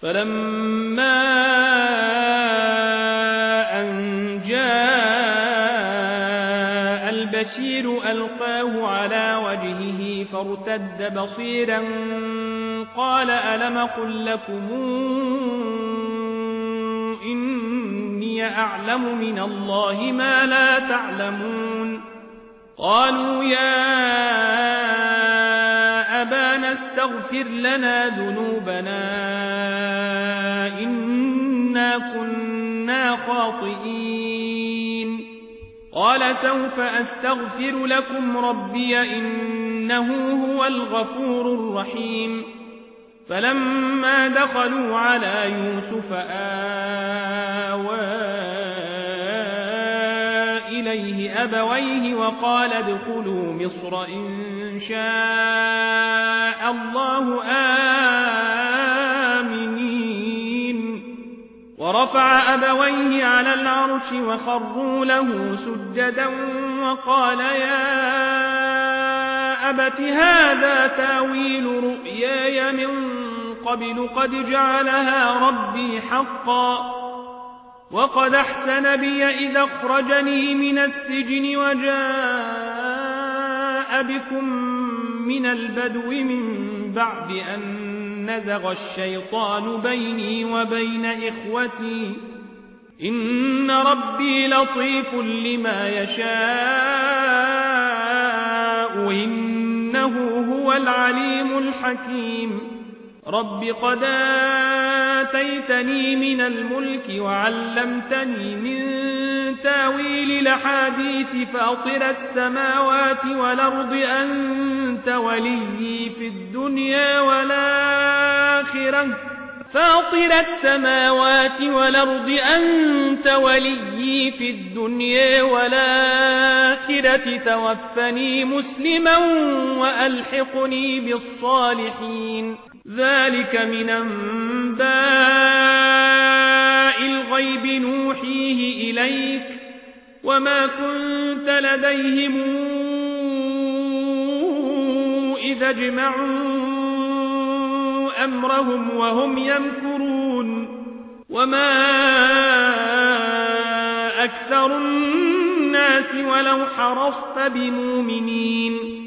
فلما أن جاء البشير ألقاه على وجهه فارتد بصيرا قال ألم قل لكم إني أعلم من الله ما لا تعلمون قالوا يا أبانا استغفر لنا ذنوبنا إنا كنا خاطئين قال سوف أستغفر لكم ربي إنه هو الغفور الرحيم فلما دخلوا على يوسف آوى إليه أبويه وقال ادخلوا مصر إن شاء الله آمنين ورفع أبويه على العرش وخروا له سجدا وقال يا أبت هذا تاويل رؤياي من قبل قد جعلها ربي حقا وقد أحسن بي إذا أخرجني من السجن وجاء بكم من البدو من بعد أن نزغ الشيطان بيني وبين إخوتي إن ربي لطيف لما يشاء إنه هو العليم الحكيم رب قد آتيتني من الملك وعلمتني من تاويل الأحاديث فاطر السماوات والأرض أنت وليي في الدنيا والآخرة فاطر السماوات والأرض أنت وليي في الدنيا والآخرة توفني مسلما وألحقني بالصالحين ذلك من أنباء الغيب نوحيه إليك وما كنت لديهم إذا اجمعوا أمرهم وهم يمكرون وما أكثر الناس ولو حرصت بمؤمنين